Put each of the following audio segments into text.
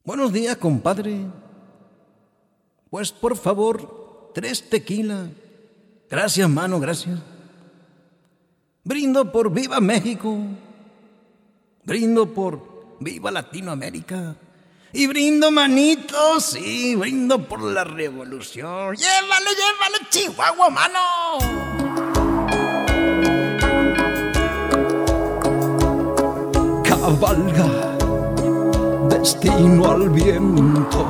Buenos días, compadre. Pues por favor, 3 tequila. Gracias, mano, gracias. Brindo por Viva México. Brindo por Viva Latinoamérica. Y brindo, manito, sí, brindo por la revolución. ¡Llévale, llévale, Chihuahua, mano! Cabalga destino al viento,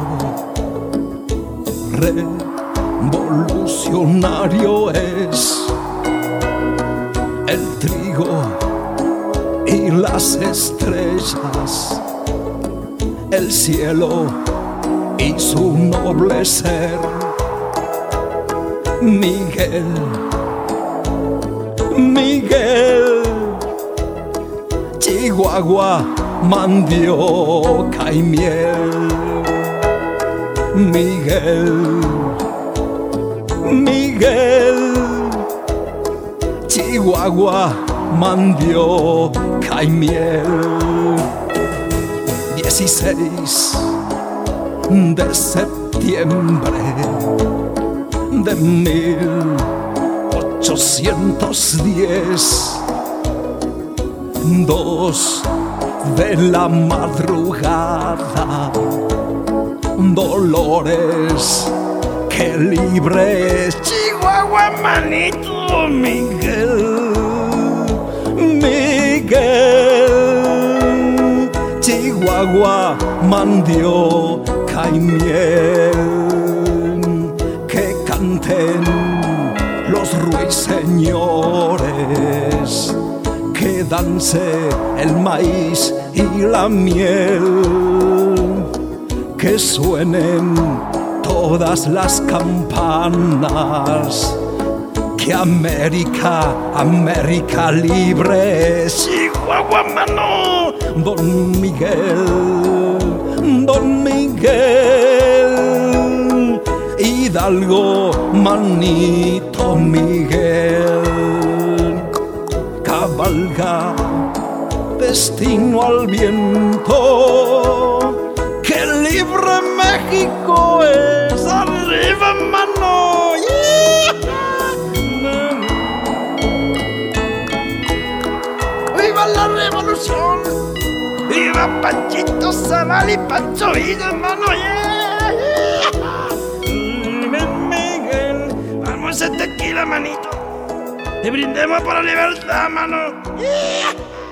revolucionario es el trigo y las estrellas, el cielo y su noble ser. Miguel, Miguel, Chihuahua, mandioca y miel. Miguel, Miguel, Chihuahua, mandioca y miel. 16 de septiembre de 1810, 2 de la madrugada, Dolores, qué libre es Chihuahua, manito. Miguel, Miguel, Chihuahua, mandioca y miel. Que canten los ruiseñores, que dance el maíz y la miel, que suenen todas las campanas, que América, América libre es Chihuahua, mano. Don Miguel, Don Miguel, Hidalgo, manito Miguel. Cabalga destino al viento, que libre México es. Arriba, mano. Yeah. ¡Viva la revolución! ¡Viva Panchito Zaval y Pancho Villa, hermano! Yeah. Miguel, vamos a tequila, manito. Y brindemos por la libertad, mano. Yeah.